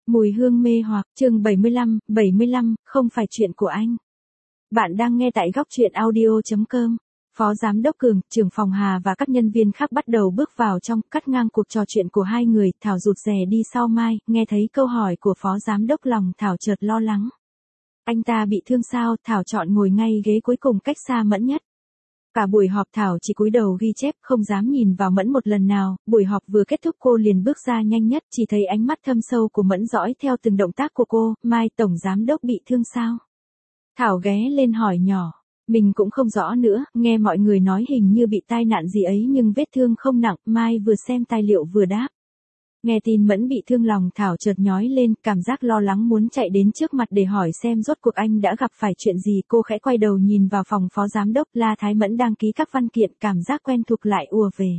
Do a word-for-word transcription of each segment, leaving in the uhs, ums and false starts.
Mùi hương mê hoặc, chương bảy mươi lăm, bảy mươi lăm, không phải chuyện của anh. Bạn đang nghe tại góc truyện audio chấm com. Phó Giám đốc Cường, trưởng phòng Hà và các nhân viên khác bắt đầu bước vào trong, cắt ngang cuộc trò chuyện của hai người, Thảo rụt rè đi sau Mai, nghe thấy câu hỏi của Phó Giám đốc lòng Thảo chợt lo lắng. Anh ta bị thương sao? Thảo chọn ngồi ngay ghế cuối cùng cách xa Mẫn nhất. Cả buổi họp Thảo chỉ cúi đầu ghi chép, không dám nhìn vào Mẫn một lần nào, buổi họp vừa kết thúc cô liền bước ra nhanh nhất, chỉ thấy ánh mắt thâm sâu của Mẫn dõi theo từng động tác của cô. Mai, tổng giám đốc bị thương sao? Thảo ghé lên hỏi nhỏ, mình cũng không rõ nữa, nghe mọi người nói hình như bị tai nạn gì ấy nhưng vết thương không nặng. Mai vừa xem tài liệu vừa đáp. Nghe tin Mẫn bị thương lòng Thảo chợt nhói lên, cảm giác lo lắng muốn chạy đến trước mặt để hỏi xem rốt cuộc anh đã gặp phải chuyện gì. Cô khẽ quay đầu nhìn vào phòng phó giám đốc, La Thái Mẫn đang ký các văn kiện, cảm giác quen thuộc lại ùa về.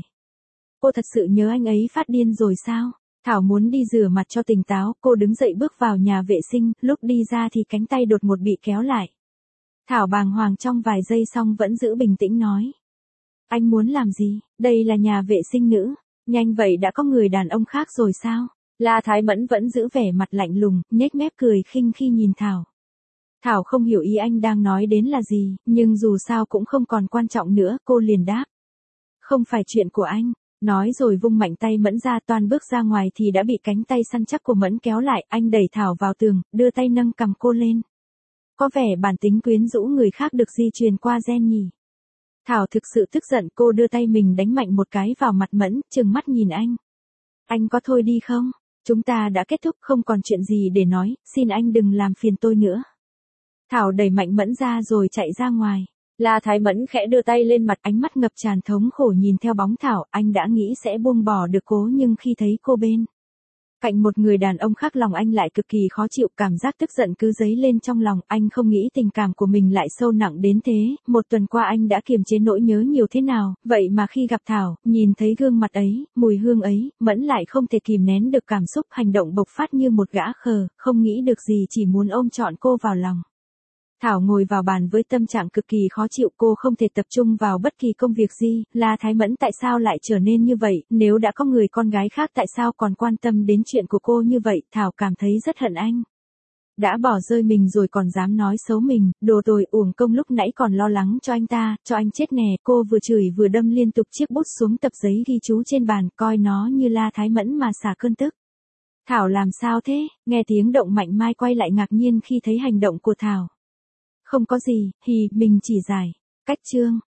Cô thật sự nhớ anh ấy phát điên rồi sao? Thảo muốn đi rửa mặt cho tỉnh táo, cô đứng dậy bước vào nhà vệ sinh, lúc đi ra thì cánh tay đột ngột bị kéo lại. Thảo bàng hoàng trong vài giây xong vẫn giữ bình tĩnh nói. Anh muốn làm gì? Đây là nhà vệ sinh nữ. Nhanh vậy đã có người đàn ông khác rồi sao? La Thái Mẫn vẫn giữ vẻ mặt lạnh lùng, nhếch mép cười khinh khi nhìn Thảo. Thảo không hiểu ý anh đang nói đến là gì, nhưng dù sao cũng không còn quan trọng nữa, cô liền đáp. Không phải chuyện của anh. Nói rồi vung mạnh tay Mẫn ra, toàn bước ra ngoài thì đã bị cánh tay săn chắc của Mẫn kéo lại. Anh đẩy Thảo vào tường, đưa tay nâng cằm cô lên. Có vẻ bản tính quyến rũ người khác được di truyền qua gen nhỉ. Thảo thực sự tức giận, cô đưa tay mình đánh mạnh một cái vào mặt Mẫn, trừng mắt nhìn anh. Anh có thôi đi không? Chúng ta đã kết thúc, không còn chuyện gì để nói, xin anh đừng làm phiền tôi nữa. Thảo đẩy mạnh Mẫn ra rồi chạy ra ngoài. La Thái Mẫn khẽ đưa tay lên mặt, ánh mắt ngập tràn thống khổ nhìn theo bóng Thảo. Anh đã nghĩ sẽ buông bỏ được cô nhưng khi thấy cô bên cạnh một người đàn ông khác lòng anh lại cực kỳ khó chịu, cảm giác tức giận cứ dấy lên trong lòng. Anh không nghĩ tình cảm của mình lại sâu nặng đến thế, một tuần qua anh đã kiềm chế nỗi nhớ nhiều thế nào, vậy mà khi gặp Thảo, nhìn thấy gương mặt ấy, mùi hương ấy, Mẫn lại không thể kìm nén được cảm xúc, hành động bộc phát như một gã khờ, không nghĩ được gì chỉ muốn ôm trọn cô vào lòng. Thảo ngồi vào bàn với tâm trạng cực kỳ khó chịu, cô không thể tập trung vào bất kỳ công việc gì. La Thái Mẫn tại sao lại trở nên như vậy, nếu đã có người con gái khác tại sao còn quan tâm đến chuyện của cô như vậy. Thảo cảm thấy rất hận anh. Đã bỏ rơi mình rồi còn dám nói xấu mình, đồ tồi, uổng công lúc nãy còn lo lắng cho anh ta, cho anh chết nè. Cô vừa chửi vừa đâm liên tục chiếc bút xuống tập giấy ghi chú trên bàn, coi nó như La Thái Mẫn mà xả cơn tức. Thảo làm sao thế? Nghe tiếng động mạnh Mai quay lại ngạc nhiên khi thấy hành động của Thảo. Không có gì, hì, mình chỉ giải. Cách chương.